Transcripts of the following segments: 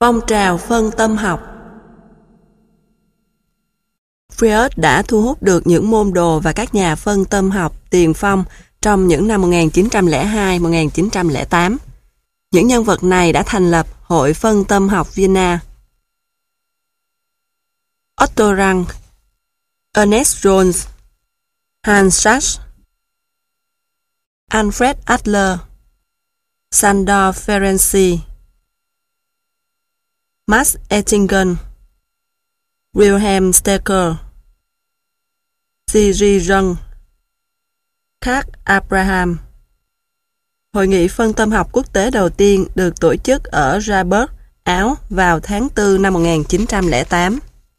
Phong trào phân tâm học. Freud đã thu hút được những môn đồ và các nhà phân tâm học tiền phong trong những năm 1902-1908. Những nhân vật này đã thành lập Hội Phân tâm học Vienna. Otto Rank, Ernest Jones, Hans Sachs, Alfred Adler, Sandor Ferenczi, Max Ettingen, Wilhelm Stecker, Siri Jung, Karl Abraham. Hội nghị phân tâm học quốc tế đầu tiên được tổ chức ở Freiburg, Áo vào tháng 4 năm 1908.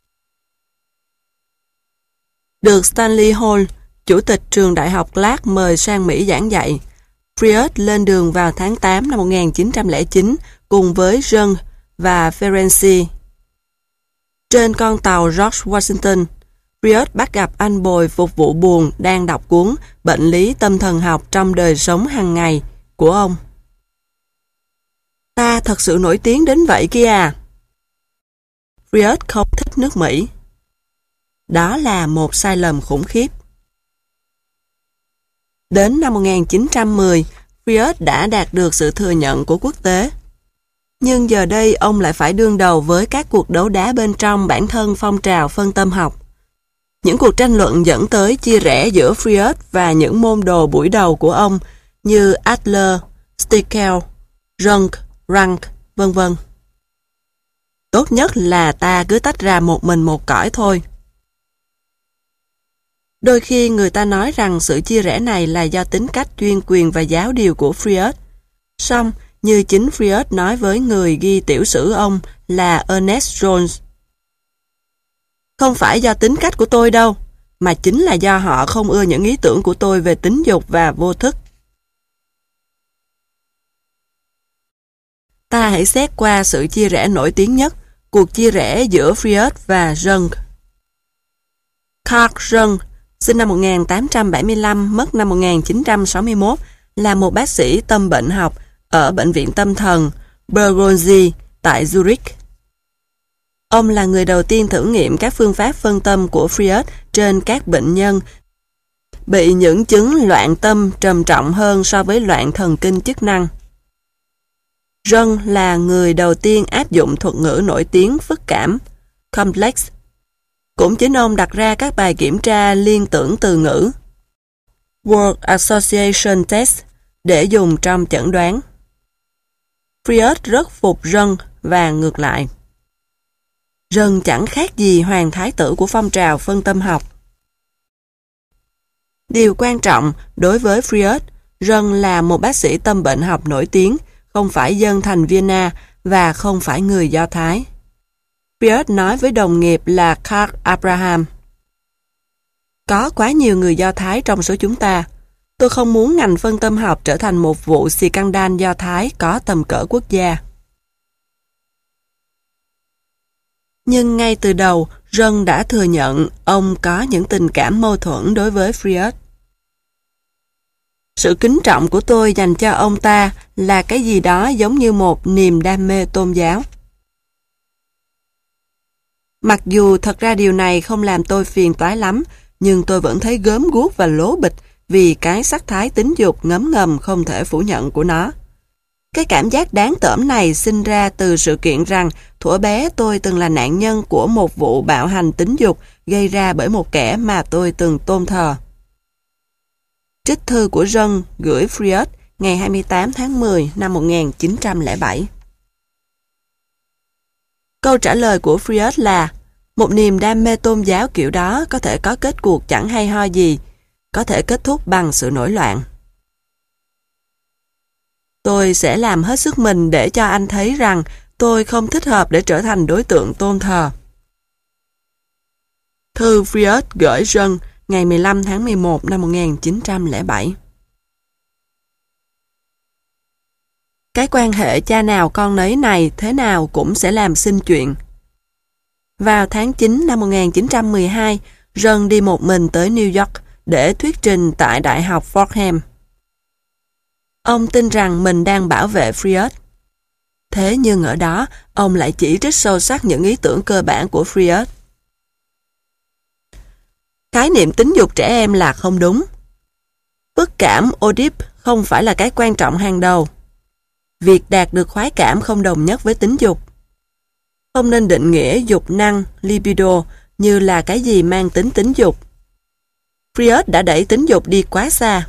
Được Stanley Hall, chủ tịch trường đại học Clark mời sang Mỹ giảng dạy, Freud lên đường vào tháng 8 năm 1909 cùng với Jung và Ferenczi. Trên con tàu George Washington, Freud bắt gặp anh bồi phục vụ buồn đang đọc cuốn Bệnh lý tâm thần học trong đời sống hàng ngày của ông. Ta thật sự nổi tiếng đến vậy kia à? Freud không thích nước Mỹ. Đó là một sai lầm khủng khiếp. Đến năm 1910, Freud đã đạt được sự thừa nhận của quốc tế. Nhưng giờ đây ông lại phải đương đầu với các cuộc đấu đá bên trong bản thân phong trào phân tâm học. Những cuộc tranh luận dẫn tới chia rẽ giữa Freud và những môn đồ buổi đầu của ông như Adler, Stickel, Jung, Rank, vân vân. Tốt nhất là ta cứ tách ra một mình một cõi thôi. Đôi khi người ta nói rằng sự chia rẽ này là do tính cách chuyên quyền và giáo điều của Freud. Song, như chính Freud nói với người ghi tiểu sử ông là Ernest Jones. Không phải do tính cách của tôi đâu, mà chính là do họ không ưa những ý tưởng của tôi về tính dục và vô thức. Ta hãy xét qua sự chia rẽ nổi tiếng nhất, cuộc chia rẽ giữa Freud và Jung. Carl Jung, sinh năm 1875, mất năm 1961, là một bác sĩ tâm bệnh học ở Bệnh viện Tâm thần Bergozzi tại Zurich. Ông là người đầu tiên thử nghiệm các phương pháp phân tâm của Freud trên các bệnh nhân bị những chứng loạn tâm trầm trọng hơn so với loạn thần kinh chức năng. Jung là người đầu tiên áp dụng thuật ngữ nổi tiếng phức cảm, complex. Cũng chính ông đặt ra các bài kiểm tra liên tưởng từ ngữ, Word Association Test, để dùng trong chẩn đoán. Freud rất phục Jung và ngược lại. Jung chẳng khác gì hoàng thái tử của phong trào phân tâm học. Điều quan trọng đối với Freud, Jung là một bác sĩ tâm bệnh học nổi tiếng, không phải dân thành Vienna và không phải người Do Thái. Freud nói với đồng nghiệp là Karl Abraham: có quá nhiều người Do Thái trong số chúng ta. Tôi không muốn ngành phân tâm học trở thành một vụ scandal Do Thái có tầm cỡ quốc gia. Nhưng ngay từ đầu, Jung đã thừa nhận ông có những tình cảm mâu thuẫn đối với Freud. Sự kính trọng của tôi dành cho ông ta là cái gì đó giống như một niềm đam mê tôn giáo. Mặc dù thật ra điều này không làm tôi phiền toái lắm, nhưng tôi vẫn thấy gớm guốc và lố bịch vì cái sắc thái tính dục ngấm ngầm không thể phủ nhận của nó. Cái cảm giác đáng tởm này sinh ra từ sự kiện rằng thuở bé tôi từng là nạn nhân của một vụ bạo hành tính dục gây ra bởi một kẻ mà tôi từng tôn thờ. Trích thư của Jung gửi Freud ngày 28 tháng 10 năm 1907. Câu trả lời của Freud là: một niềm đam mê tôn giáo kiểu đó có thể có kết cuộc chẳng hay ho gì, có thể kết thúc bằng sự nổi loạn. Tôi sẽ làm hết sức mình để cho anh thấy rằng tôi không thích hợp để trở thành đối tượng tôn thờ. Thư Freud gửi Jung ngày 15 tháng 11 năm 1907. Cái quan hệ cha nào con nấy này thế nào cũng sẽ làm sinh chuyện. Vào tháng 9 năm 1912, Jung đi một mình tới New York để thuyết trình tại Đại học Fordham. Ông tin rằng mình đang bảo vệ Freud. Thế nhưng ở đó, ông lại chỉ trích sâu sắc những ý tưởng cơ bản của Freud. Khái niệm tính dục trẻ em là không đúng. Bức cảm Oedip không phải là cái quan trọng hàng đầu. Việc đạt được khoái cảm không đồng nhất với tính dục. Không nên định nghĩa dục năng, libido, như là cái gì mang tính tính dục. Freud đã đẩy tính dục đi quá xa.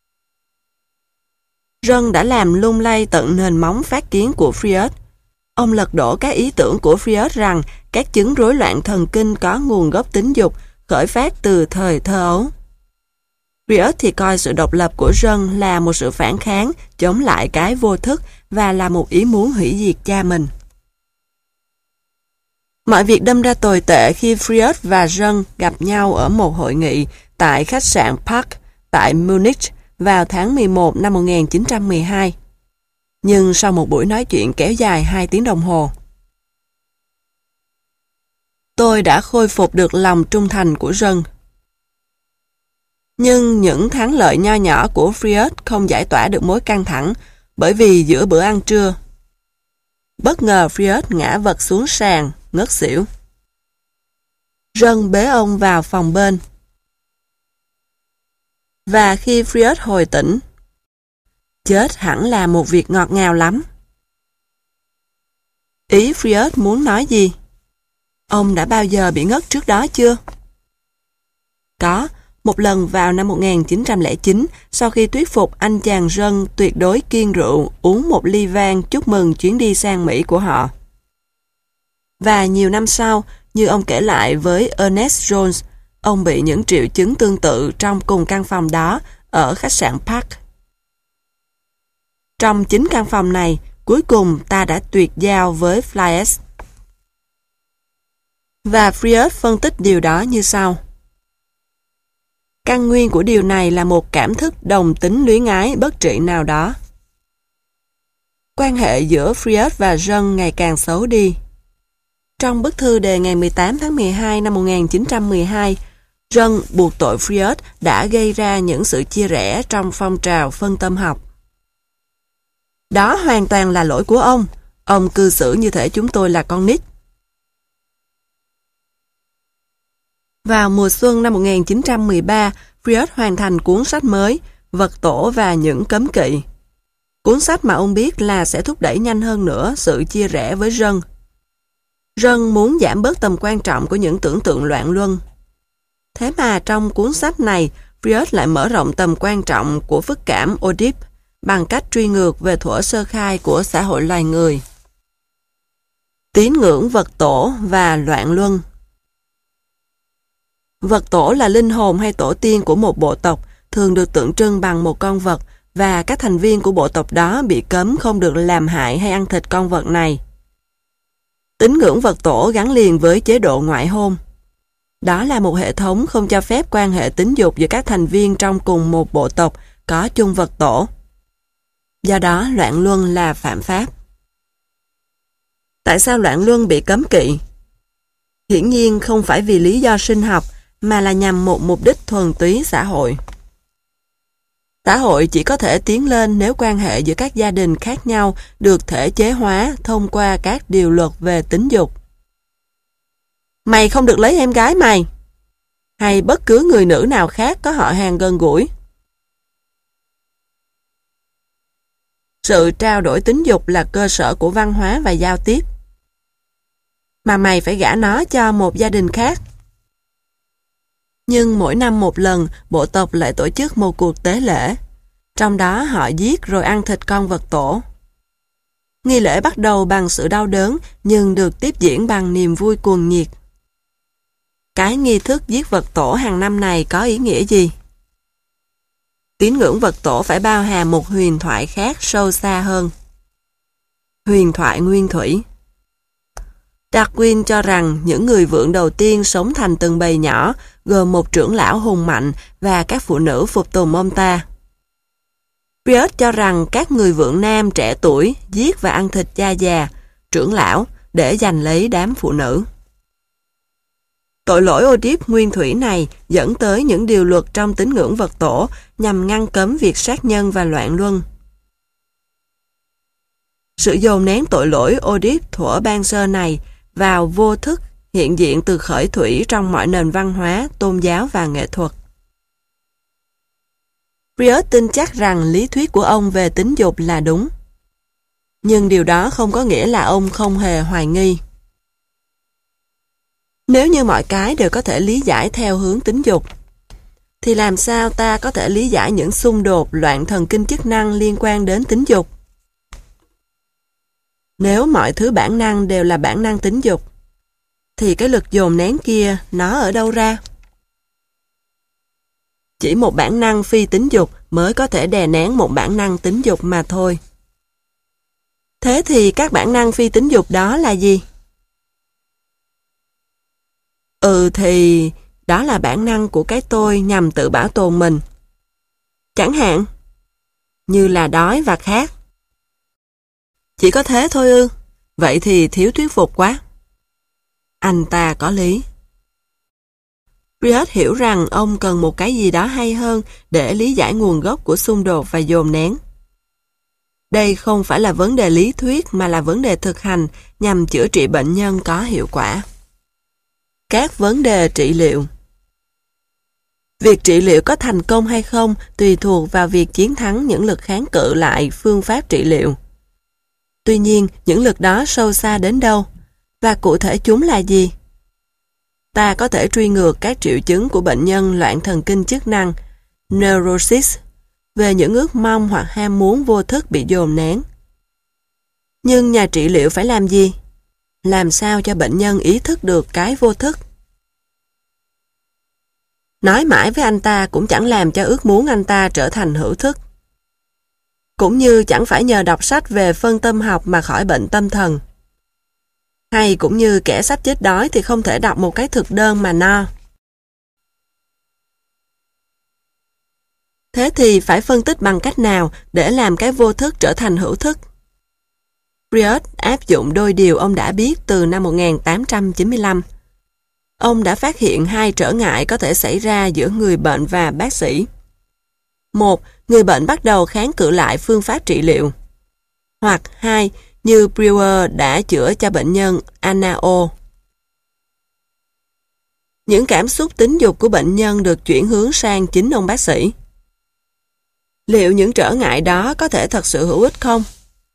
Jung đã làm lung lay tận nền móng phát kiến của Freud. Ông lật đổ các ý tưởng của Freud rằng các chứng rối loạn thần kinh có nguồn gốc tính dục khởi phát từ thời thơ ấu. Freud thì coi sự độc lập của Jung là một sự phản kháng chống lại cái vô thức và là một ý muốn hủy diệt cha mình. Mọi việc đâm ra tồi tệ khi Freud và Jung gặp nhau ở một hội nghị tại khách sạn Park tại Munich vào tháng 11 năm 1912. Nhưng sau một buổi nói chuyện kéo dài 2 tiếng đồng hồ, tôi đã khôi phục được lòng trung thành của Jung. Nhưng những thắng lợi nho nhỏ của Freud không giải tỏa được mối căng thẳng, bởi vì giữa bữa ăn trưa, bất ngờ Freud ngã vật xuống sàn, ngất xỉu. Jung bế ông vào phòng bên. Và khi Freud hồi tỉnh, chết hẳn là một việc ngọt ngào lắm. Ý Freud muốn nói gì? Ông đã bao giờ bị ngất trước đó chưa? Có, một lần vào năm 1909, sau khi thuyết phục anh chàng Jung tuyệt đối kiêng rượu, uống một ly vang chúc mừng chuyến đi sang Mỹ của họ. Và nhiều năm sau, như ông kể lại với Ernest Jones, ông bị những triệu chứng tương tự trong cùng căn phòng đó ở khách sạn Park. Trong 9 căn phòng này, cuối cùng ta đã tuyệt giao với Flies. Và Freud phân tích điều đó như sau. Căn nguyên của điều này là một cảm thức đồng tính luyến ái bất trị nào đó. Quan hệ giữa Freud và Jung ngày càng xấu đi. Trong bức thư đề ngày 18 tháng 12 năm 1912, Jung buộc tội Freud đã gây ra những sự chia rẽ trong phong trào phân tâm học. Đó hoàn toàn là lỗi của ông cư xử như thể chúng tôi là con nít. Vào mùa xuân năm 1913, Freud hoàn thành cuốn sách mới, Vật tổ và những cấm kỵ. Cuốn sách mà ông biết là sẽ thúc đẩy nhanh hơn nữa sự chia rẽ với Jung. Jung muốn giảm bớt tầm quan trọng của những tưởng tượng loạn luân. Thế mà trong cuốn sách này, Freud lại mở rộng tầm quan trọng của phức cảm Oedip bằng cách truy ngược về thuở sơ khai của xã hội loài người. Tín ngưỡng vật tổ và loạn luân. Vật tổ là linh hồn hay tổ tiên của một bộ tộc, thường được tượng trưng bằng một con vật, và các thành viên của bộ tộc đó bị cấm không được làm hại hay ăn thịt con vật này. Tín ngưỡng vật tổ gắn liền với chế độ ngoại hôn. Đó là một hệ thống không cho phép quan hệ tính dục giữa các thành viên trong cùng một bộ tộc có chung vật tổ. Do đó, loạn luân là phạm pháp. Tại sao loạn luân bị cấm kỵ? Hiển nhiên không phải vì lý do sinh học, mà là nhằm một mục đích thuần túy xã hội. Xã hội chỉ có thể tiến lên nếu quan hệ giữa các gia đình khác nhau được thể chế hóa thông qua các điều luật về tính dục. Mày không được lấy em gái mày, hay bất cứ người nữ nào khác có họ hàng gần gũi. Sự trao đổi tính dục là cơ sở của văn hóa và giao tiếp. Mà mày phải gả nó cho một gia đình khác. Nhưng mỗi năm một lần, bộ tộc lại tổ chức một cuộc tế lễ. Trong đó họ giết rồi ăn thịt con vật tổ. Nghi lễ bắt đầu bằng sự đau đớn, nhưng được tiếp diễn bằng niềm vui cuồng nhiệt. Cái nghi thức giết vật tổ hàng năm này có ý nghĩa gì? Tín ngưỡng vật tổ phải bao hàm một huyền thoại khác sâu xa hơn. Huyền thoại nguyên thủy. Darwin cho rằng những người vượn đầu tiên sống thành từng bầy nhỏ, gồm một trưởng lão hùng mạnh và các phụ nữ phục tùng ông ta. Freud cho rằng các người vượn nam trẻ tuổi giết và ăn thịt cha già, trưởng lão để giành lấy đám phụ nữ. Tội lỗi Oedip nguyên thủy này dẫn tới những điều luật trong tín ngưỡng vật tổ nhằm ngăn cấm việc sát nhân và loạn luân. Sự dồn nén tội lỗi Oedip thuở ban sơ này vào vô thức hiện diện từ khởi thủy trong mọi nền văn hóa, tôn giáo và nghệ thuật. Freud tin chắc rằng lý thuyết của ông về tính dục là đúng. Nhưng điều đó không có nghĩa là ông không hề hoài nghi. Nếu như mọi cái đều có thể lý giải theo hướng tính dục, thì làm sao ta có thể lý giải những xung đột loạn thần kinh chức năng liên quan đến tính dục? Nếu mọi thứ bản năng đều là bản năng tính dục, thì cái lực dồn nén kia nó ở đâu ra? Chỉ một bản năng phi tính dục mới có thể đè nén một bản năng tính dục mà thôi. Thế thì các bản năng phi tính dục đó là gì? Thì đó là bản năng của cái tôi nhằm tự bảo tồn mình. Chẳng hạn, như là đói và khát. Chỉ có thế thôi ư? Vậy thì thiếu thuyết phục quá. Anh ta có lý. Freud hiểu rằng ông cần một cái gì đó hay hơn để lý giải nguồn gốc của xung đột và dồn nén. Đây không phải là vấn đề lý thuyết mà là vấn đề thực hành nhằm chữa trị bệnh nhân có hiệu quả. Các vấn đề trị liệu. Việc trị liệu có thành công hay không tùy thuộc vào việc chiến thắng những lực kháng cự lại phương pháp trị liệu. Tuy nhiên, những lực đó sâu xa đến đâu? Và cụ thể chúng là gì? Ta có thể truy ngược các triệu chứng của bệnh nhân loạn thần kinh chức năng, neurosis, về những ước mong hoặc ham muốn vô thức bị dồn nén. Nhưng nhà trị liệu phải làm gì? Làm sao cho bệnh nhân ý thức được cái vô thức? Nói mãi với anh ta cũng chẳng làm cho ước muốn anh ta trở thành hữu thức. Cũng như chẳng phải nhờ đọc sách về phân tâm học mà khỏi bệnh tâm thần. Hay cũng như kẻ sắp chết đói thì không thể đọc một cái thực đơn mà no. Thế thì phải phân tích bằng cách nào để làm cái vô thức trở thành hữu thức? Freud áp dụng đôi điều ông đã biết từ năm 1895. Ông đã phát hiện hai trở ngại có thể xảy ra giữa người bệnh và bác sĩ. Một, người bệnh bắt đầu kháng cự lại phương pháp trị liệu. Hoặc hai, như Breuer đã chữa cho bệnh nhân Anao. Những cảm xúc tính dục của bệnh nhân được chuyển hướng sang chính ông bác sĩ. Liệu những trở ngại đó có thể thật sự hữu ích không?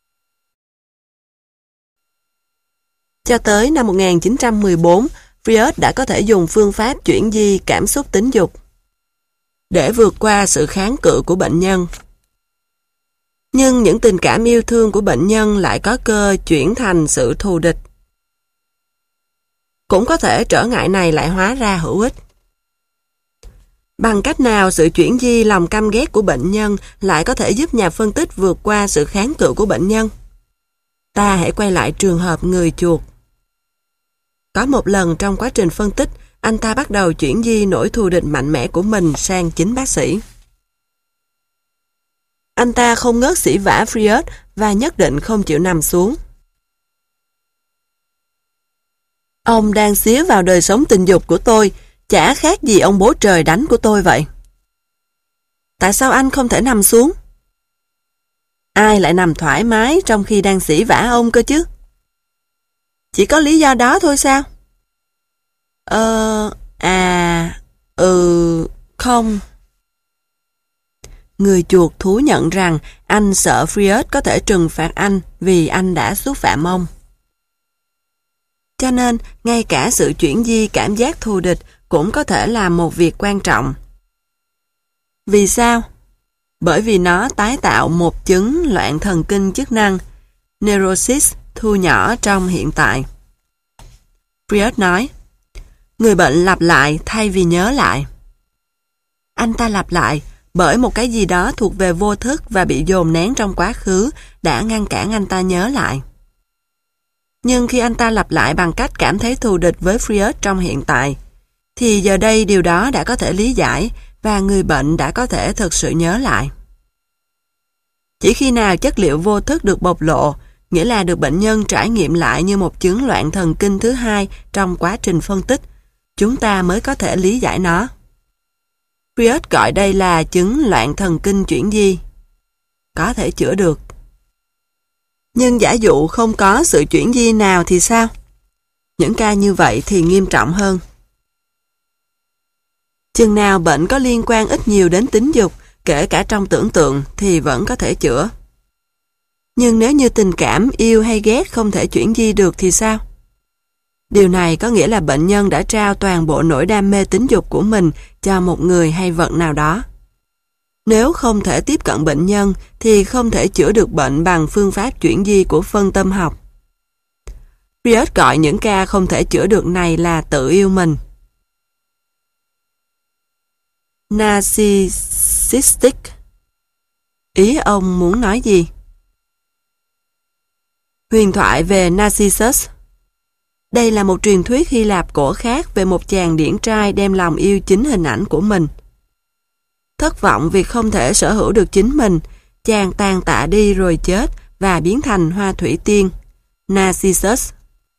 Cho tới năm 1914, Freud đã có thể dùng phương pháp chuyển di cảm xúc tính dục để vượt qua sự kháng cự của bệnh nhân. Nhưng những tình cảm yêu thương của bệnh nhân lại có cơ chuyển thành sự thù địch. Cũng có thể trở ngại này lại hóa ra hữu ích. Bằng cách nào sự chuyển di lòng căm ghét của bệnh nhân lại có thể giúp nhà phân tích vượt qua sự kháng cự của bệnh nhân? Ta hãy quay lại trường hợp người chuột. Có một lần trong quá trình phân tích, anh ta bắt đầu chuyển di nỗi thù địch mạnh mẽ của mình sang chính bác sĩ. Anh ta không ngớt sỉ vả Freud và nhất định không chịu nằm xuống. Ông đang xía vào đời sống tình dục của tôi, chả khác gì ông bố trời đánh của tôi vậy. Tại sao anh không thể nằm xuống? Ai lại nằm thoải mái trong khi đang sỉ vả ông cơ chứ? Chỉ có lý do đó thôi sao? Không. Người chuột thú nhận rằng anh sợ Freud có thể trừng phạt anh vì anh đã xúc phạm ông. Cho nên, ngay cả sự chuyển di cảm giác thù địch cũng có thể là một việc quan trọng. Vì sao? Bởi vì nó tái tạo một chứng loạn thần kinh chức năng, neurosis thu nhỏ trong hiện tại. Freud nói, người bệnh lặp lại thay vì nhớ lại. Anh ta lặp lại bởi một cái gì đó thuộc về vô thức và bị dồn nén trong quá khứ đã ngăn cản anh ta nhớ lại. Nhưng khi anh ta lặp lại bằng cách cảm thấy thù địch với Freud trong hiện tại, thì giờ đây điều đó đã có thể lý giải và người bệnh đã có thể thực sự nhớ lại. Chỉ khi nào chất liệu vô thức được bộc lộ, nghĩa là được bệnh nhân trải nghiệm lại như một chứng loạn thần kinh thứ hai trong quá trình phân tích, chúng ta mới có thể lý giải nó. Freud gọi đây là chứng loạn thần kinh chuyển di. Có thể chữa được. Nhưng giả dụ không có sự chuyển di nào thì sao? Những ca như vậy thì nghiêm trọng hơn. Chừng nào bệnh có liên quan ít nhiều đến tính dục, kể cả trong tưởng tượng, thì vẫn có thể chữa. Nhưng nếu như tình cảm, yêu hay ghét không thể chuyển di được thì sao? Điều này có nghĩa là bệnh nhân đã trao toàn bộ nỗi đam mê tính dục của mình cho một người hay vật nào đó. Nếu không thể tiếp cận bệnh nhân thì không thể chữa được bệnh bằng phương pháp chuyển di của phân tâm học. Freud gọi những ca không thể chữa được này là tự yêu mình. Narcissistic. Ý ông muốn nói gì? Huyền thoại về Narcissus. Đây là một truyền thuyết Hy Lạp cổ khác về một chàng điển trai đem lòng yêu chính hình ảnh của mình. Thất vọng vì không thể sở hữu được chính mình, chàng tàn tạ đi rồi chết và biến thành hoa thủy tiên, Narcissus.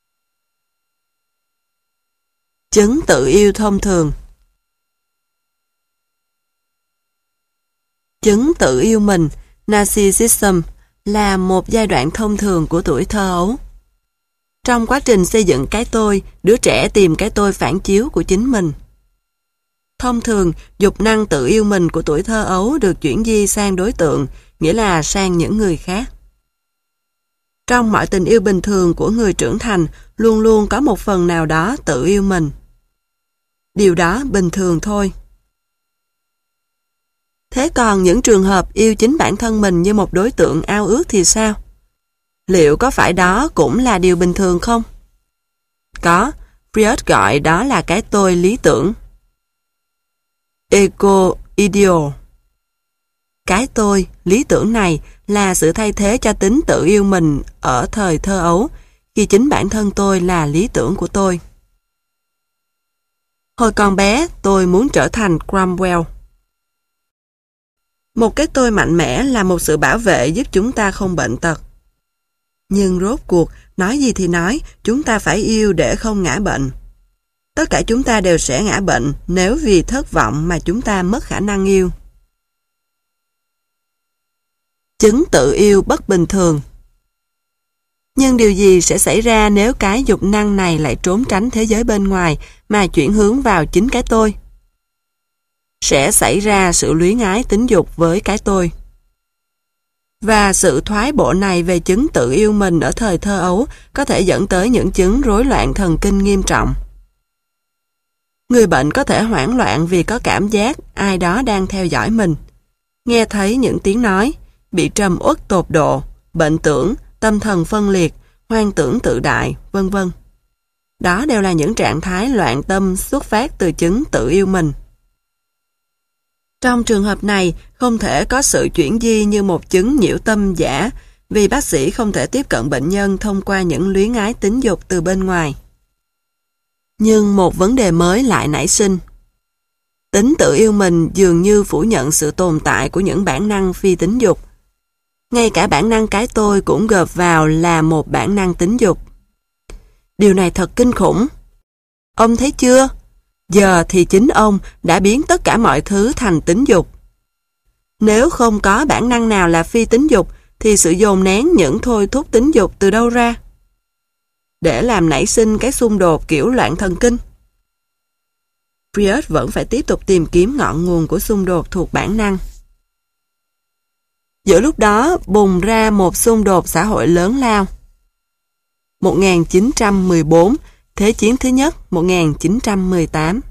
Chứng tự yêu thông thường. Chứng tự yêu mình, Narcissism, là một giai đoạn thông thường của tuổi thơ ấu. Trong quá trình xây dựng cái tôi, đứa trẻ tìm cái tôi phản chiếu của chính mình. Thông thường, dục năng tự yêu mình của tuổi thơ ấu được chuyển di sang đối tượng, nghĩa là sang những người khác. Trong mọi tình yêu bình thường của người trưởng thành, luôn luôn có một phần nào đó tự yêu mình. Điều đó bình thường thôi. Thế còn những trường hợp yêu chính bản thân mình như một đối tượng ao ước thì sao? Liệu có phải đó cũng là điều bình thường không? Có, Freud gọi đó là cái tôi lý tưởng. Ego ideal. Cái tôi, lý tưởng này là sự thay thế cho tính tự yêu mình ở thời thơ ấu, khi chính bản thân tôi là lý tưởng của tôi. Hồi còn bé, tôi muốn trở thành Cromwell. Một cái tôi mạnh mẽ là một sự bảo vệ giúp chúng ta không bệnh tật. Nhưng rốt cuộc, nói gì thì nói, chúng ta phải yêu để không ngã bệnh. Tất cả chúng ta đều sẽ ngã bệnh nếu vì thất vọng mà chúng ta mất khả năng yêu. Chứng tự yêu bất bình thường. Nhưng điều gì sẽ xảy ra nếu cái dục năng này lại trốn tránh thế giới bên ngoài mà chuyển hướng vào chính cái tôi? Sẽ xảy ra sự luyến ái tính dục với cái tôi. Và sự thoái bộ này về chứng tự yêu mình ở thời thơ ấu có thể dẫn tới những chứng rối loạn thần kinh nghiêm trọng. Người bệnh có thể hoảng loạn vì có cảm giác ai đó đang theo dõi mình, nghe thấy những tiếng nói, bị trầm uất tột độ, bệnh tưởng, tâm thần phân liệt, hoang tưởng tự đại, vân vân. Đó đều là những trạng thái loạn tâm xuất phát từ chứng tự yêu mình. Trong trường hợp này, không thể có sự chuyển di như một chứng nhiễu tâm giả vì bác sĩ không thể tiếp cận bệnh nhân thông qua những luyến ái tính dục từ bên ngoài. Nhưng một vấn đề mới lại nảy sinh. Tính tự yêu mình dường như phủ nhận sự tồn tại của những bản năng phi tính dục. Ngay cả bản năng cái tôi cũng gộp vào là một bản năng tính dục. Điều này thật kinh khủng. Ông thấy chưa? Giờ thì chính ông đã biến tất cả mọi thứ thành tính dục. Nếu không có bản năng nào là phi tính dục, thì sự dồn nén những thôi thúc tính dục từ đâu ra? Để làm nảy sinh cái xung đột kiểu loạn thần kinh. Freud vẫn phải tiếp tục tìm kiếm ngọn nguồn của xung đột thuộc bản năng. Giữa lúc đó bùng ra một xung đột xã hội lớn lao. 1914, Thế chiến thứ nhất, 1918.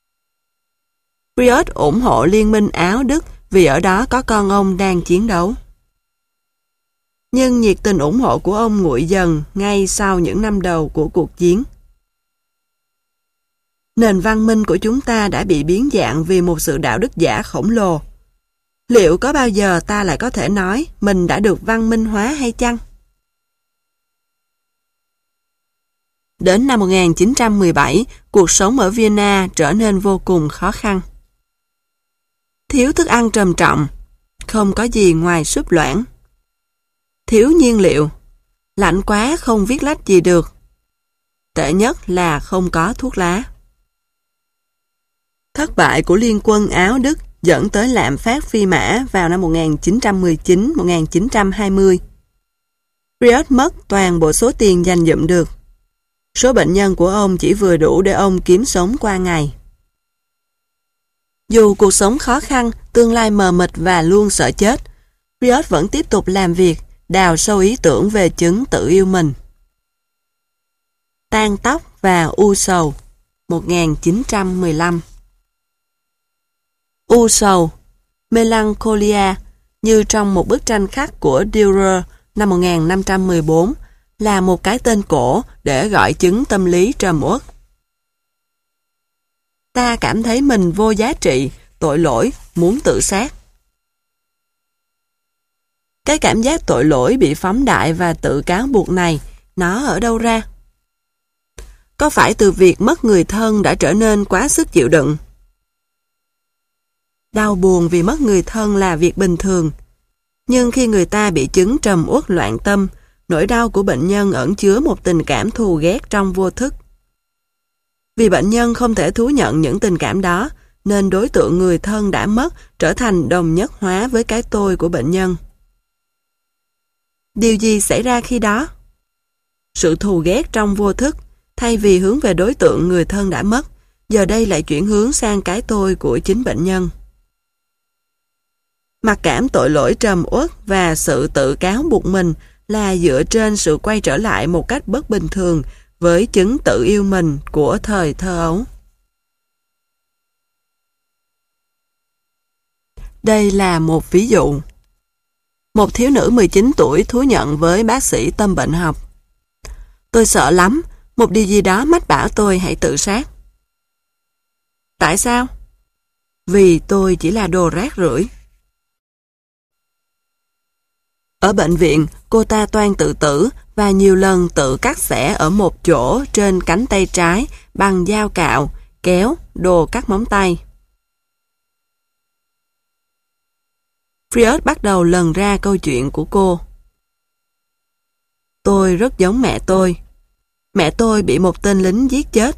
Freud ủng hộ Liên minh Áo Đức vì ở đó có con ông đang chiến đấu. Nhưng nhiệt tình ủng hộ của ông nguội dần ngay sau những năm đầu của cuộc chiến. Nền văn minh của chúng ta đã bị biến dạng vì một sự đạo đức giả khổng lồ. Liệu có bao giờ ta lại có thể nói mình đã được văn minh hóa hay chăng? Đến năm 1917, cuộc sống ở Vienna trở nên vô cùng khó khăn. Thiếu thức ăn trầm trọng, không có gì ngoài súp loãng. Thiếu nhiên liệu, lạnh quá không viết lách gì được. Tệ nhất là không có thuốc lá. Thất bại của Liên quân Áo Đức dẫn tới lạm phát phi mã vào năm 1919-1920. Freud mất toàn bộ số tiền dành dụm được. Số bệnh nhân của ông chỉ vừa đủ để ông kiếm sống qua ngày. Dù cuộc sống khó khăn, tương lai mờ mịt và luôn sợ chết, Freud vẫn tiếp tục làm việc, đào sâu ý tưởng về chứng tự yêu mình. Tang tóc và u sầu, 1915. U sầu, Melancholia, như trong một bức tranh khắc của Dürer năm 1514, là một cái tên cổ để gọi chứng tâm lý trầm uất. Ta cảm thấy mình vô giá trị, tội lỗi, muốn tự sát. Cái cảm giác tội lỗi bị phóng đại và tự cáo buộc này, nó ở đâu ra? Có phải từ việc mất người thân đã trở nên quá sức chịu đựng? Đau buồn vì mất người thân là việc bình thường. Nhưng khi người ta bị chứng trầm uất loạn tâm, nỗi đau của bệnh nhân ẩn chứa một tình cảm thù ghét trong vô thức. Vì bệnh nhân không thể thú nhận những tình cảm đó, nên đối tượng người thân đã mất trở thành đồng nhất hóa với cái tôi của bệnh nhân. Điều gì xảy ra khi đó? Sự thù ghét trong vô thức, thay vì hướng về đối tượng người thân đã mất, giờ đây lại chuyển hướng sang cái tôi của chính bệnh nhân. Mặc cảm tội lỗi trầm uất và sự tự cáo buộc mình là dựa trên sự quay trở lại một cách bất bình thường với chứng tự yêu mình của thời thơ ấu. Đây là một ví dụ. Một thiếu nữ 19 tuổi thú nhận với bác sĩ tâm bệnh học: "Tôi sợ lắm, một điều gì đó mách bảo tôi hãy tự sát." Tại sao? Vì tôi chỉ là đồ rác rưởi. Ở bệnh viện, cô ta toan tự tử và nhiều lần tự cắt xẻ ở một chỗ trên cánh tay trái bằng dao cạo, kéo, đồ cắt móng tay. Freud bắt đầu lần ra câu chuyện của cô. "Tôi rất giống mẹ tôi. Mẹ tôi bị một tên lính giết chết.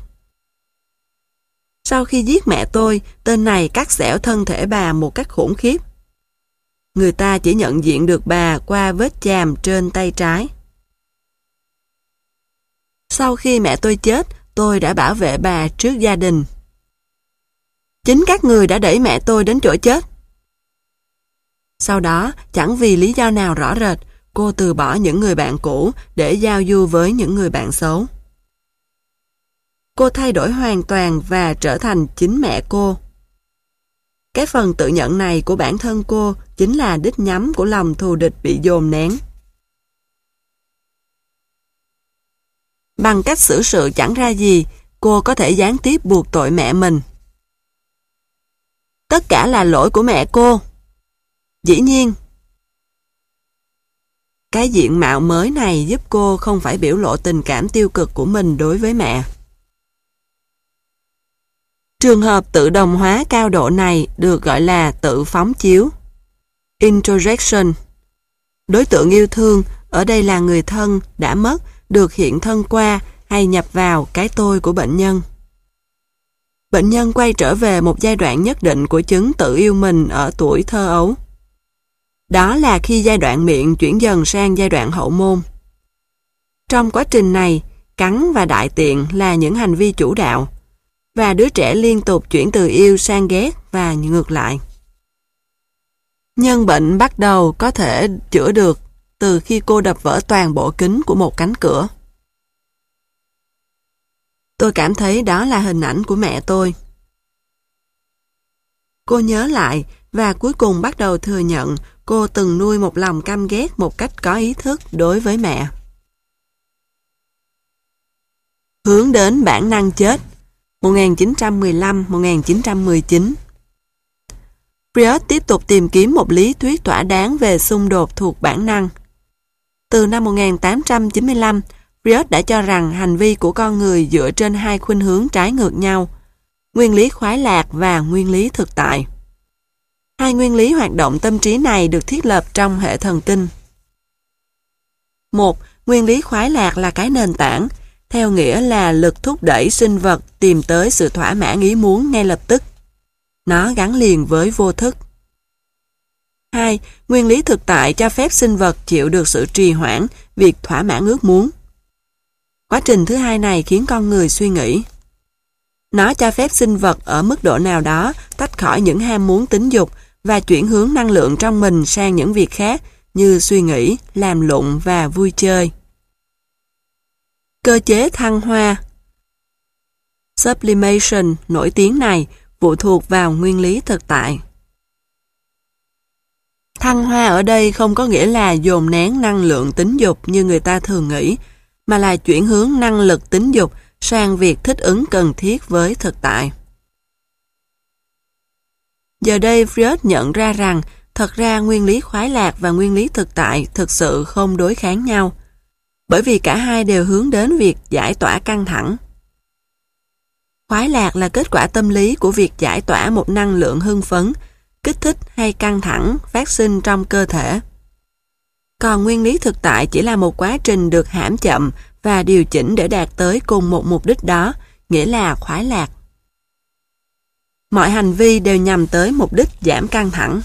Sau khi giết mẹ tôi, tên này cắt xẻo thân thể bà một cách khủng khiếp. Người ta chỉ nhận diện được bà qua vết chàm trên tay trái. Sau khi mẹ tôi chết, tôi đã bảo vệ bà trước gia đình. Chính các người đã đẩy mẹ tôi đến chỗ chết." Sau đó, chẳng vì lý do nào rõ rệt, cô từ bỏ những người bạn cũ để giao du với những người bạn xấu. Cô thay đổi hoàn toàn và trở thành chính mẹ cô. Cái phần tự nhận này của bản thân cô chính là đích nhắm của lòng thù địch bị dồn nén. Bằng cách xử sự chẳng ra gì, cô có thể gián tiếp buộc tội mẹ mình. Tất cả là lỗi của mẹ cô. Dĩ nhiên. Cái diện mạo mới này giúp cô không phải biểu lộ tình cảm tiêu cực của mình đối với mẹ. Trường hợp tự đồng hóa cao độ này được gọi là tự phóng chiếu, introjection. Đối tượng yêu thương, ở đây là người thân đã mất, được hiện thân qua hay nhập vào cái tôi của bệnh nhân. Bệnh nhân quay trở về một giai đoạn nhất định của chứng tự yêu mình ở tuổi thơ ấu. Đó là khi giai đoạn miệng chuyển dần sang giai đoạn hậu môn. Trong quá trình này, cắn và đại tiện là những hành vi chủ đạo, và đứa trẻ liên tục chuyển từ yêu sang ghét và ngược lại. Nhân bệnh bắt đầu có thể chữa được từ khi cô đập vỡ toàn bộ kính của một cánh cửa. Tôi cảm thấy đó là hình ảnh của mẹ tôi. Cô nhớ lại và cuối cùng bắt đầu thừa nhận cô từng nuôi một lòng căm ghét một cách có ý thức đối với mẹ. Hướng đến bản năng chết, 1915-1919. Freud tiếp tục tìm kiếm một lý thuyết thỏa đáng về xung đột thuộc bản năng. Từ năm 1895, Freud đã cho rằng hành vi của con người dựa trên hai khuynh hướng trái ngược nhau, nguyên lý khoái lạc và nguyên lý thực tại. Hai nguyên lý hoạt động tâm trí này được thiết lập trong hệ thần kinh. 1. Nguyên lý khoái lạc là cái nền tảng, theo nghĩa là lực thúc đẩy sinh vật tìm tới sự thỏa mãn ý muốn ngay lập tức. Nó gắn liền với vô thức. 2. Nguyên lý thực tại cho phép sinh vật chịu được sự trì hoãn việc thỏa mãn ước muốn. Quá trình thứ hai này khiến con người suy nghĩ. Nó cho phép sinh vật ở mức độ nào đó tách khỏi những ham muốn tính dục và chuyển hướng năng lượng trong mình sang những việc khác như suy nghĩ, làm lụng và vui chơi. Cơ chế thăng hoa sublimation nổi tiếng này phụ thuộc vào nguyên lý thực tại. Thăng hoa ở đây không có nghĩa là dồn nén năng lượng tính dục như người ta thường nghĩ, mà là chuyển hướng năng lực tính dục sang việc thích ứng cần thiết với thực tại. Giờ đây Freud nhận ra rằng thật ra nguyên lý khoái lạc và nguyên lý thực tại thực sự không đối kháng nhau, bởi vì cả hai đều hướng đến việc giải tỏa căng thẳng. Khoái lạc là kết quả tâm lý của việc giải tỏa một năng lượng hưng phấn, kích thích hay căng thẳng phát sinh trong cơ thể. Còn nguyên lý thực tại chỉ là một quá trình được hãm chậm và điều chỉnh để đạt tới cùng một mục đích đó, nghĩa là khoái lạc. Mọi hành vi đều nhằm tới mục đích giảm căng thẳng.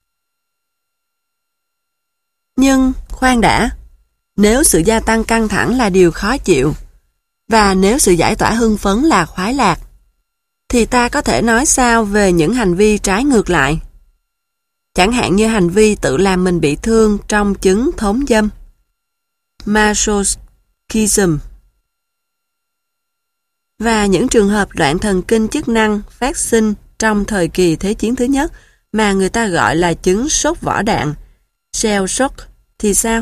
Nhưng, khoan đã, nếu sự gia tăng căng thẳng là điều khó chịu, và nếu sự giải tỏa hưng phấn là khoái lạc, thì ta có thể nói sao về những hành vi trái ngược lại? Chẳng hạn như hành vi tự làm mình bị thương trong chứng thống dâm, masochism, và những trường hợp loạn thần kinh chức năng phát sinh trong thời kỳ Thế chiến thứ nhất mà người ta gọi là chứng sốc vỏ đạn, shell shock thì sao?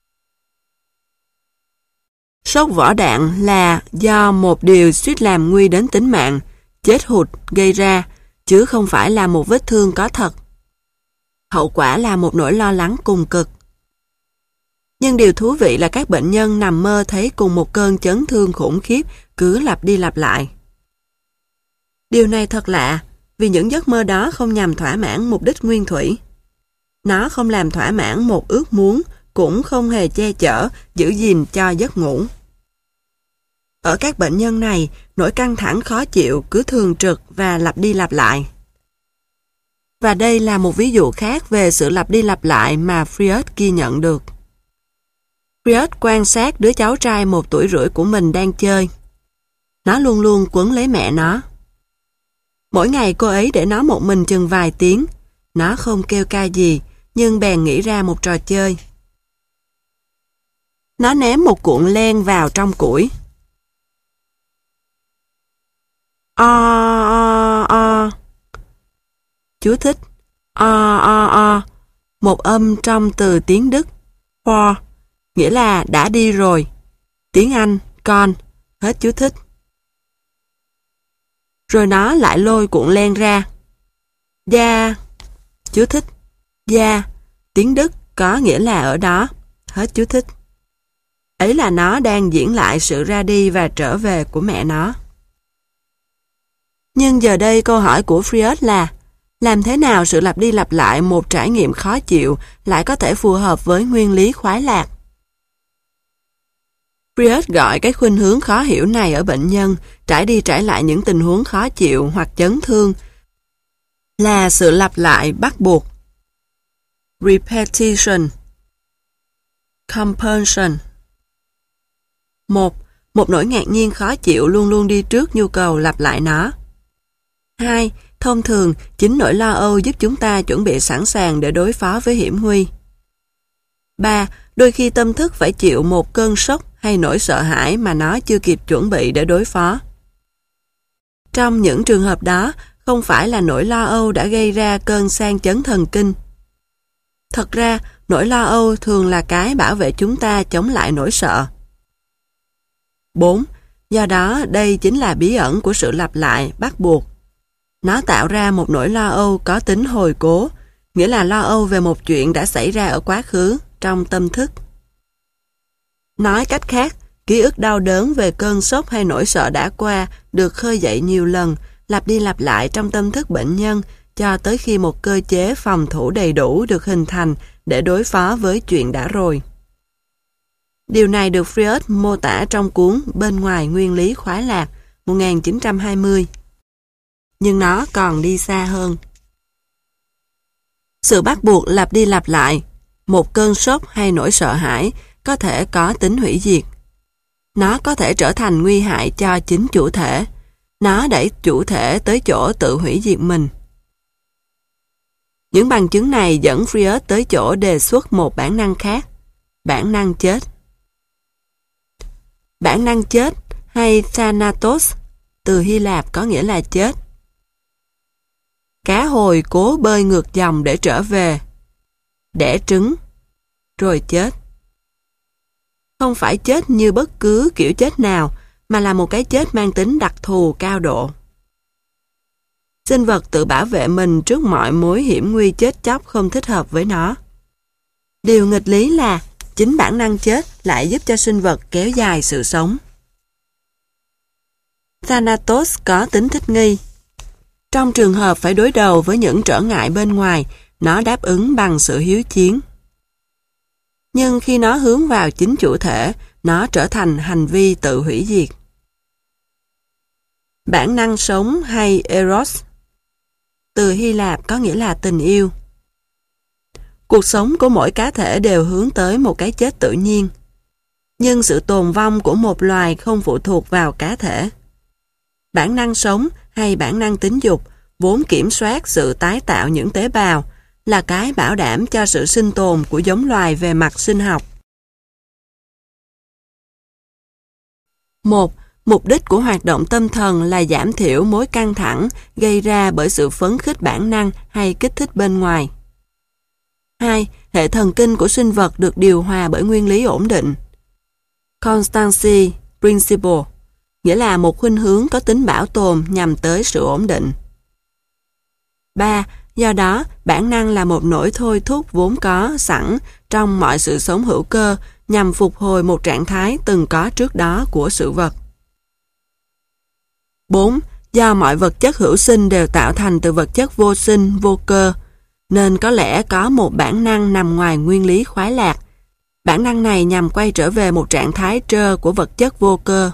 Sốc vỏ đạn là do một điều suýt làm nguy đến tính mạng, chết hụt gây ra, chứ không phải là một vết thương có thật. Hậu quả là một nỗi lo lắng cùng cực. Nhưng điều thú vị là các bệnh nhân nằm mơ thấy cùng một cơn chấn thương khủng khiếp cứ lặp đi lặp lại. Điều này thật lạ, vì những giấc mơ đó không nhằm thỏa mãn mục đích nguyên thủy. Nó không làm thỏa mãn một ước muốn, cũng không hề che chở, giữ gìn cho giấc ngủ. Ở các bệnh nhân này, nỗi căng thẳng khó chịu cứ thường trực và lặp đi lặp lại. Và đây là một ví dụ khác về sự lặp đi lặp lại mà Freud ghi nhận được. Freud quan sát đứa cháu trai 1 tuổi rưỡi của mình đang chơi. Nó luôn luôn quấn lấy mẹ nó. Mỗi ngày cô ấy để nó một mình chừng vài tiếng. Nó không kêu ca gì, nhưng bèn nghĩ ra một trò chơi. Nó ném một cuộn len vào trong củi. Chú thích. Một âm trong từ tiếng Đức for, nghĩa là đã đi rồi. Tiếng Anh, con. Hết chú thích. Rồi nó lại lôi cuộn len ra. Ja, chú thích. Ja, tiếng Đức có nghĩa là ở đó. Hết chú thích. Ấy là nó đang diễn lại sự ra đi và trở về của mẹ nó. Nhưng giờ đây câu hỏi của Freud là làm thế nào sự lặp đi lặp lại một trải nghiệm khó chịu lại có thể phù hợp với nguyên lý khoái lạc? Freud gọi cái khuynh hướng khó hiểu này ở bệnh nhân trải đi trải lại những tình huống khó chịu hoặc chấn thương là sự lặp lại bắt buộc. Repetition. Compulsion. Một nỗi ngạc nhiên khó chịu luôn luôn đi trước nhu cầu lặp lại nó. 2. Thông thường, chính nỗi lo âu giúp chúng ta chuẩn bị sẵn sàng để đối phó với hiểm nguy. 3. Đôi khi tâm thức phải chịu một cơn sốc hay nỗi sợ hãi mà nó chưa kịp chuẩn bị để đối phó. Trong những trường hợp đó, không phải là nỗi lo âu đã gây ra cơn sang chấn thần kinh. Thật ra, nỗi lo âu thường là cái bảo vệ chúng ta chống lại nỗi sợ. 4. Do đó, đây chính là bí ẩn của sự lặp lại, bắt buộc. Nó tạo ra một nỗi lo âu có tính hồi cố, nghĩa là lo âu về một chuyện đã xảy ra ở quá khứ, trong tâm thức. Nói cách khác, ký ức đau đớn về cơn sốc hay nỗi sợ đã qua được khơi dậy nhiều lần, lặp đi lặp lại trong tâm thức bệnh nhân cho tới khi một cơ chế phòng thủ đầy đủ được hình thành để đối phó với chuyện đã rồi. Điều này được Freud mô tả trong cuốn Bên ngoài nguyên lý khoái lạc 1920. Nhưng nó còn đi xa hơn. Sự bắt buộc lặp đi lặp lại, một cơn sốc hay nỗi sợ hãi có thể có tính hủy diệt. Nó có thể trở thành nguy hại cho chính chủ thể. Nó đẩy chủ thể tới chỗ tự hủy diệt mình. Những bằng chứng này dẫn Freud tới chỗ đề xuất một bản năng khác, bản năng chết. Bản năng chết hay thanatos từ Hy Lạp có nghĩa là chết. Cá hồi cố bơi ngược dòng để trở về, đẻ trứng, rồi chết. Không phải chết như bất cứ kiểu chết nào, mà là một cái chết mang tính đặc thù cao độ. Sinh vật tự bảo vệ mình trước mọi mối hiểm nguy chết chóc không thích hợp với nó. Điều nghịch lý là chính bản năng chết lại giúp cho sinh vật kéo dài sự sống. Thanatos có tính thích nghi. Trong trường hợp phải đối đầu với những trở ngại bên ngoài, nó đáp ứng bằng sự hiếu chiến. Nhưng khi nó hướng vào chính chủ thể, nó trở thành hành vi tự hủy diệt. Bản năng sống hay eros từ Hy Lạp có nghĩa là tình yêu. Cuộc sống của mỗi cá thể đều hướng tới một cái chết tự nhiên. Nhưng sự tồn vong của một loài không phụ thuộc vào cá thể. Bản năng sống hay bản năng tính dục vốn kiểm soát sự tái tạo những tế bào là cái bảo đảm cho sự sinh tồn của giống loài về mặt sinh học. 1. Mục đích của hoạt động tâm thần là giảm thiểu mối căng thẳng gây ra bởi sự phấn khích bản năng hay kích thích bên ngoài. 2. Hệ thần kinh của sinh vật được điều hòa bởi nguyên lý ổn định. Constancy Principle, nghĩa là một khuynh hướng có tính bảo tồn nhằm tới sự ổn định. 3. Do đó, bản năng là một nỗi thôi thúc vốn có sẵn trong mọi sự sống hữu cơ nhằm phục hồi một trạng thái từng có trước đó của sự vật. 4. Do mọi vật chất hữu sinh đều tạo thành từ vật chất vô sinh, vô cơ, nên có lẽ có một bản năng nằm ngoài nguyên lý khoái lạc. Bản năng này nhằm quay trở về một trạng thái trơ của vật chất vô cơ.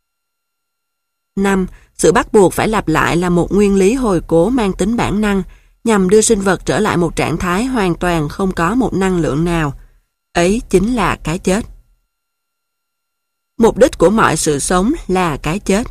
5. Sự bắt buộc phải lặp lại là một nguyên lý hồi cố mang tính bản năng, nhằm đưa sinh vật trở lại một trạng thái hoàn toàn không có một năng lượng nào. Ấy chính là cái chết. Mục đích của mọi sự sống là cái chết.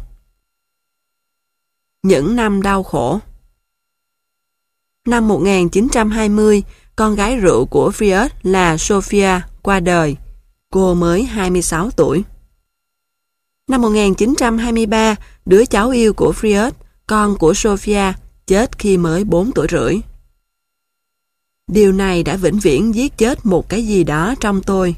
Những năm đau khổ. Năm 1920, con gái rượu của Freud là Sophia qua đời. Cô mới 26 tuổi. Năm 1923, đứa cháu yêu của Freud, con của Sophia, chết khi mới 4 tuổi rưỡi. Điều này đã vĩnh viễn giết chết một cái gì đó trong tôi.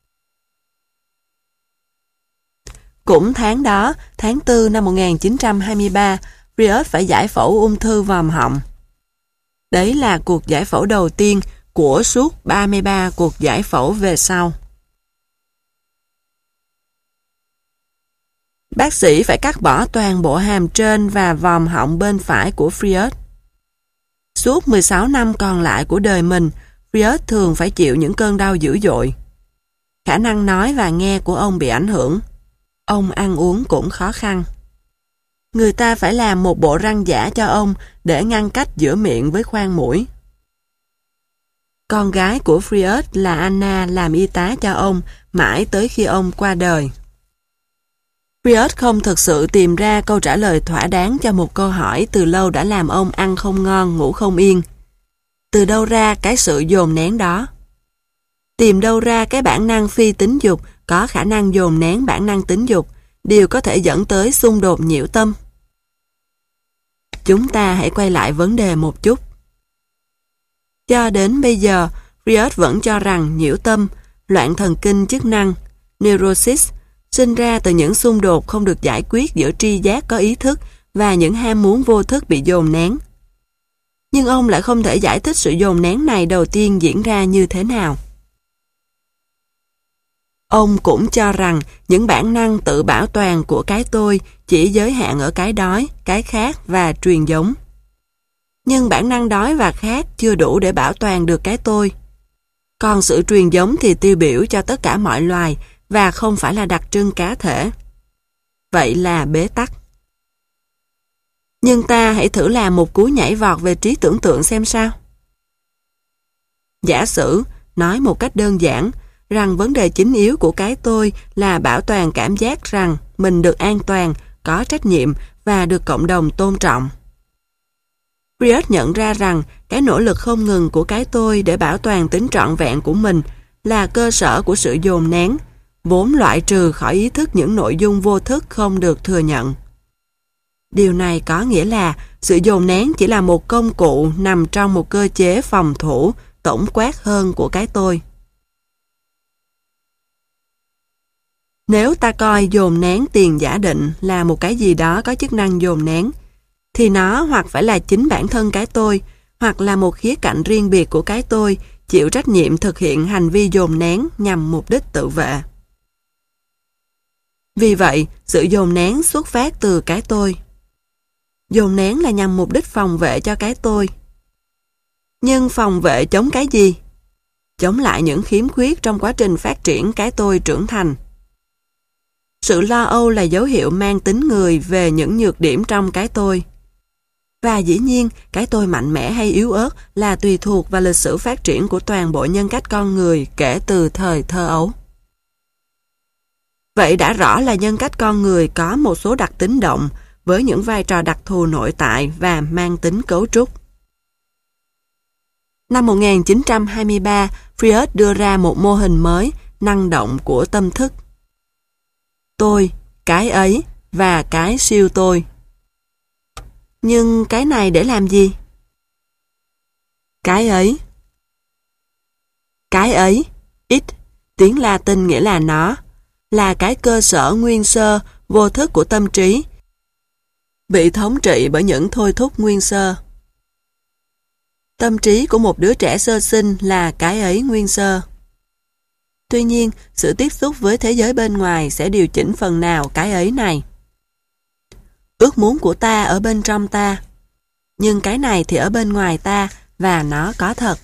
Cũng tháng đó, tháng 4 năm 1923, Freud phải giải phẫu ung thư vòm họng. Đấy là cuộc giải phẫu đầu tiên của suốt 33 cuộc giải phẫu về sau. Bác sĩ phải cắt bỏ toàn bộ hàm trên và vòm họng bên phải của Freud. Suốt 16 năm còn lại của đời mình, Freud thường phải chịu những cơn đau dữ dội. Khả năng nói và nghe của ông bị ảnh hưởng. Ông ăn uống cũng khó khăn. Người ta phải làm một bộ răng giả cho ông để ngăn cách giữa miệng với khoang mũi. Con gái của Freud là Anna làm y tá cho ông mãi tới khi ông qua đời. Freud không thực sự tìm ra câu trả lời thỏa đáng cho một câu hỏi từ lâu đã làm ông ăn không ngon, ngủ không yên. Từ đâu ra cái sự dồn nén đó? Tìm đâu ra cái bản năng phi tính dục có khả năng dồn nén bản năng tính dục, điều có thể dẫn tới xung đột nhiễu tâm? Chúng ta hãy quay lại vấn đề một chút. Cho đến bây giờ, Freud vẫn cho rằng nhiễu tâm, loạn thần kinh chức năng, neurosis, sinh ra từ những xung đột không được giải quyết giữa tri giác có ý thức và những ham muốn vô thức bị dồn nén. Nhưng ông lại không thể giải thích sự dồn nén này đầu tiên diễn ra như thế nào. Ông cũng cho rằng những bản năng tự bảo toàn của cái tôi chỉ giới hạn ở cái đói, cái khát và truyền giống. Nhưng bản năng đói và khát chưa đủ để bảo toàn được cái tôi. Còn sự truyền giống thì tiêu biểu cho tất cả mọi loài và không phải là đặc trưng cá thể. Vậy là bế tắc. Nhưng ta hãy thử làm một cú nhảy vọt về trí tưởng tượng xem sao. Giả sử, nói một cách đơn giản, rằng vấn đề chính yếu của cái tôi là bảo toàn cảm giác rằng mình được an toàn, có trách nhiệm và được cộng đồng tôn trọng. Freud nhận ra rằng cái nỗ lực không ngừng của cái tôi để bảo toàn tính trọn vẹn của mình là cơ sở của sự dồn nén, vốn loại trừ khỏi ý thức những nội dung vô thức không được thừa nhận. Điều này có nghĩa là sự dồn nén chỉ là một công cụ nằm trong một cơ chế phòng thủ tổng quát hơn của cái tôi. Nếu ta coi dồn nén tiền giả định là một cái gì đó có chức năng dồn nén, thì nó hoặc phải là chính bản thân cái tôi, hoặc là một khía cạnh riêng biệt của cái tôi chịu trách nhiệm thực hiện hành vi dồn nén nhằm mục đích tự vệ. Vì vậy, sự dồn nén xuất phát từ cái tôi. Dồn nén là nhằm mục đích phòng vệ cho cái tôi. Nhưng phòng vệ chống cái gì? Chống lại những khiếm khuyết trong quá trình phát triển cái tôi trưởng thành. Sự lo âu là dấu hiệu mang tính người về những nhược điểm trong cái tôi. Và dĩ nhiên, cái tôi mạnh mẽ hay yếu ớt là tùy thuộc vào lịch sử phát triển của toàn bộ nhân cách con người kể từ thời thơ ấu. Vậy đã rõ là nhân cách con người có một số đặc tính động với những vai trò đặc thù nội tại và mang tính cấu trúc. Năm 1923, Freud đưa ra một mô hình mới, năng động của tâm thức. Tôi, cái ấy và cái siêu tôi. Nhưng cái này để làm gì? Cái ấy. Cái ấy, it, tiếng Latin nghĩa là nó, là cái cơ sở nguyên sơ, vô thức của tâm trí, bị thống trị bởi những thôi thúc nguyên sơ. Tâm trí của một đứa trẻ sơ sinh là cái ấy nguyên sơ. Tuy nhiên, sự tiếp xúc với thế giới bên ngoài sẽ điều chỉnh phần nào cái ấy này. Ước muốn của ta ở bên trong ta, nhưng cái này thì ở bên ngoài ta và nó có thật.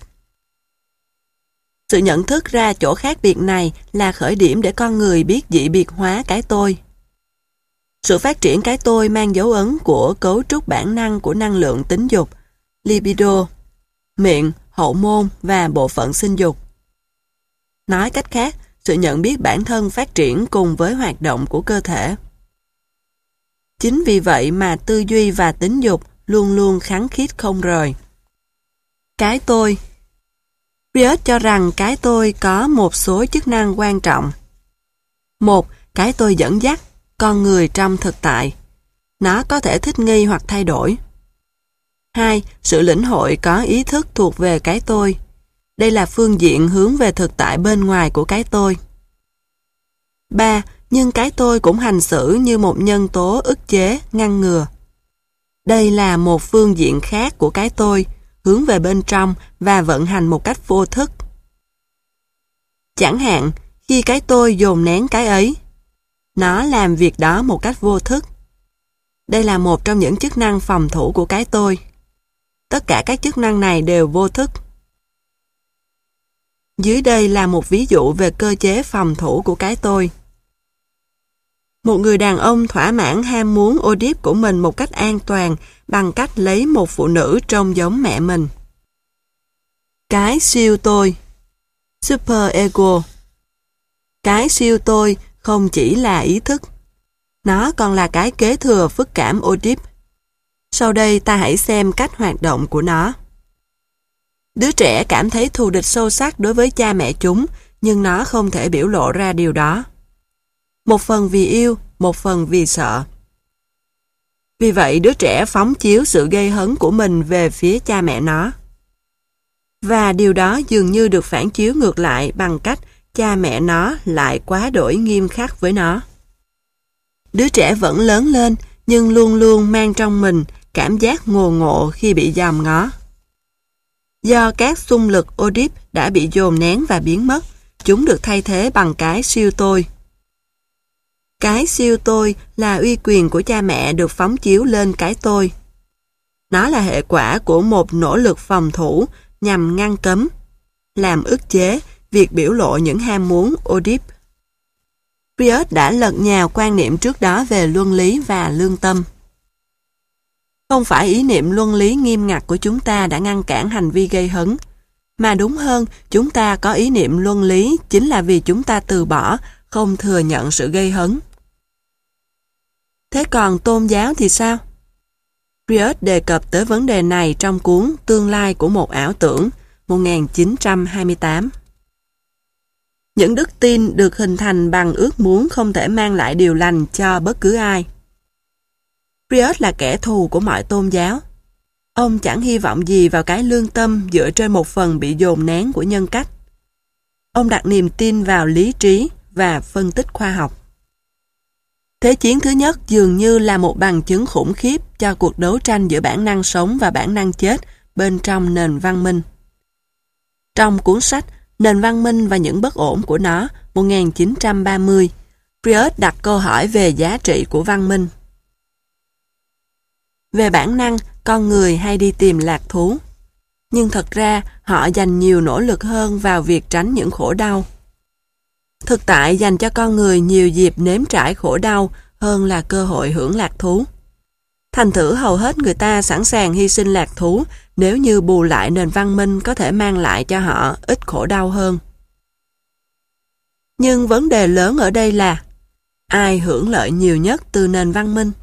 Sự nhận thức ra chỗ khác biệt này là khởi điểm để con người biết dị biệt hóa cái tôi. Sự phát triển cái tôi mang dấu ấn của cấu trúc bản năng của năng lượng tính dục, libido, miệng, hậu môn và bộ phận sinh dục. Nói cách khác, sự nhận biết bản thân phát triển cùng với hoạt động của cơ thể. Chính vì vậy mà tư duy và tính dục luôn luôn khăng khít không rời. Cái tôi. Freud cho rằng cái tôi có một số chức năng quan trọng. 1. Cái tôi dẫn dắt con người trong thực tại. Nó có thể thích nghi hoặc thay đổi. 2. Sự lĩnh hội có ý thức thuộc về cái tôi. Đây là phương diện hướng về thực tại bên ngoài của cái tôi. 3. Nhưng cái tôi cũng hành xử như một nhân tố ức chế, ngăn ngừa. Đây là một phương diện khác của cái tôi, hướng về bên trong và vận hành một cách vô thức. Chẳng hạn, khi cái tôi dồn nén cái ấy, nó làm việc đó một cách vô thức. Đây là một trong những chức năng phòng thủ của cái tôi. Tất cả các chức năng này đều vô thức. Dưới đây là một ví dụ về cơ chế phòng thủ của cái tôi. Một người đàn ông thỏa mãn ham muốn Oedip của mình một cách an toàn bằng cách lấy một phụ nữ trông giống mẹ mình. Cái siêu tôi, super ego. Cái siêu tôi không chỉ là ý thức, nó còn là cái kế thừa phức cảm Oedip. Sau đây ta hãy xem cách hoạt động của nó. Đứa trẻ cảm thấy thù địch sâu sắc đối với cha mẹ chúng, nhưng nó không thể biểu lộ ra điều đó. Một phần vì yêu, một phần vì sợ. Vì vậy, đứa trẻ phóng chiếu sự gây hấn của mình về phía cha mẹ nó. Và điều đó dường như được phản chiếu ngược lại bằng cách cha mẹ nó lại quá đổi nghiêm khắc với nó. Đứa trẻ vẫn lớn lên, nhưng luôn luôn mang trong mình cảm giác ngồ ngộ khi bị dòm ngó. Do các xung lực Oedip đã bị dồn nén và biến mất, chúng được thay thế bằng cái siêu tôi. Cái siêu tôi là uy quyền của cha mẹ được phóng chiếu lên cái tôi. Nó là hệ quả của một nỗ lực phòng thủ nhằm ngăn cấm, làm ức chế việc biểu lộ những ham muốn Oedip. Freud đã lật nhào quan niệm trước đó về luân lý và lương tâm. Không phải ý niệm luân lý nghiêm ngặt của chúng ta đã ngăn cản hành vi gây hấn, Mà đúng hơn, chúng ta có ý niệm luân lý chính là vì chúng ta từ bỏ, không thừa nhận sự gây hấn. Thế còn tôn giáo thì sao? Freud đề cập tới vấn đề này trong cuốn Tương lai của một ảo tưởng 1928. Những đức tin được hình thành bằng ước muốn không thể mang lại điều lành cho bất cứ ai. Freud là kẻ thù của mọi tôn giáo. Ông chẳng hy vọng gì vào cái lương tâm dựa trên một phần bị dồn nén của nhân cách. Ông đặt niềm tin vào lý trí và phân tích khoa học. Thế chiến thứ nhất dường như là một bằng chứng khủng khiếp cho cuộc đấu tranh giữa bản năng sống và bản năng chết bên trong nền văn minh. Trong cuốn sách Nền văn minh và những bất ổn của nó 1930, Freud đặt câu hỏi về giá trị của văn minh. Về bản năng, con người hay đi tìm lạc thú. Nhưng thật ra, họ dành nhiều nỗ lực hơn vào việc tránh những khổ đau. Thực tại dành cho con người nhiều dịp nếm trải khổ đau hơn là cơ hội hưởng lạc thú. Thành thử hầu hết người ta sẵn sàng hy sinh lạc thú nếu như bù lại nền văn minh có thể mang lại cho họ ít khổ đau hơn. Nhưng vấn đề lớn ở đây là ai hưởng lợi nhiều nhất từ nền văn minh?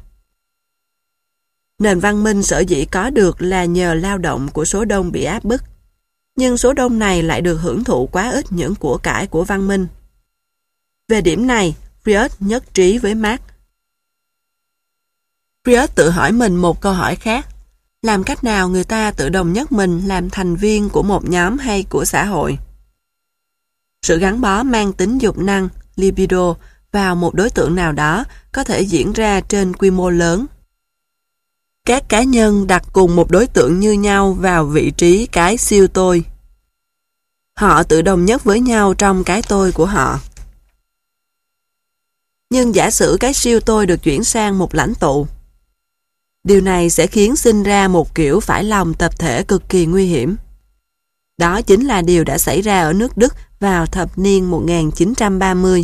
Nền văn minh sở dĩ có được là nhờ lao động của số đông bị áp bức. Nhưng số đông này lại được hưởng thụ quá ít những của cải của văn minh. Về điểm này, Freud nhất trí với Marx. Freud tự hỏi mình một câu hỏi khác. Làm cách nào người ta tự đồng nhất mình làm thành viên của một nhóm hay của xã hội? Sự gắn bó mang tính dục năng, libido, vào một đối tượng nào đó có thể diễn ra trên quy mô lớn. Các cá nhân đặt cùng một đối tượng như nhau vào vị trí cái siêu tôi. Họ tự đồng nhất với nhau trong cái tôi của họ. Nhưng giả sử cái siêu tôi được chuyển sang một lãnh tụ. Điều này sẽ khiến sinh ra một kiểu phải lòng tập thể cực kỳ nguy hiểm. Đó chính là điều đã xảy ra ở nước Đức vào thập niên 1930.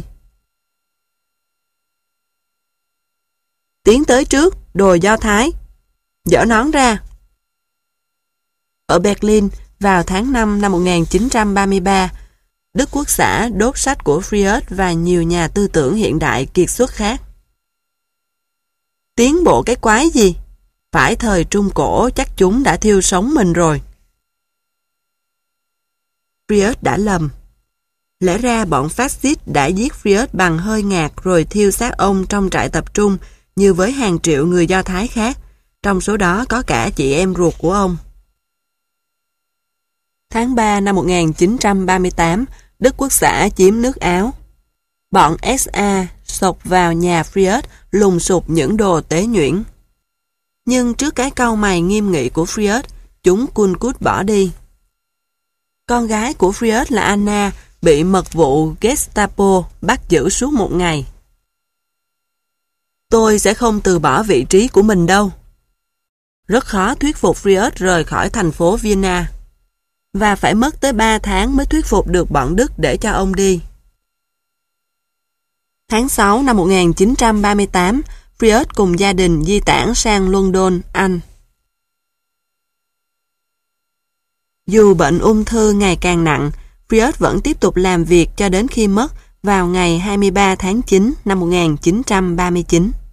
Tiến tới trước, đồ Do Thái. Dỡ nón ra. Ở Berlin, vào tháng 5 năm 1933, Đức Quốc xã đốt sách của Freud và nhiều nhà tư tưởng hiện đại kiệt xuất khác. Tiến bộ cái quái gì? Phải thời Trung Cổ chắc chúng đã thiêu sống mình rồi. Freud đã lầm. Lẽ ra bọn phát xít đã giết Freud bằng hơi ngạt rồi thiêu xác ông trong trại tập trung như với hàng triệu người Do Thái khác, trong số đó có cả chị em ruột của ông. Tháng 3 năm 1938, Đức Quốc xã chiếm nước Áo. Bọn SA xộc vào nhà Freud lùng sục những đồ tế nhuyễn. Nhưng trước cái cau mày nghiêm nghị của Freud, chúng cun cút bỏ đi. Con gái của Freud là Anna bị mật vụ Gestapo bắt giữ suốt một ngày. Tôi sẽ không từ bỏ vị trí của mình đâu. Rất khó thuyết phục Freud rời khỏi thành phố Vienna. Và phải mất tới 3 tháng mới thuyết phục được bọn Đức để cho ông đi. Tháng 6 năm 1938, Freud cùng gia đình di tản sang London, Anh. Dù bệnh ung thư ngày càng nặng, Freud vẫn tiếp tục làm việc cho đến khi mất vào ngày 23 tháng 9 năm 1939.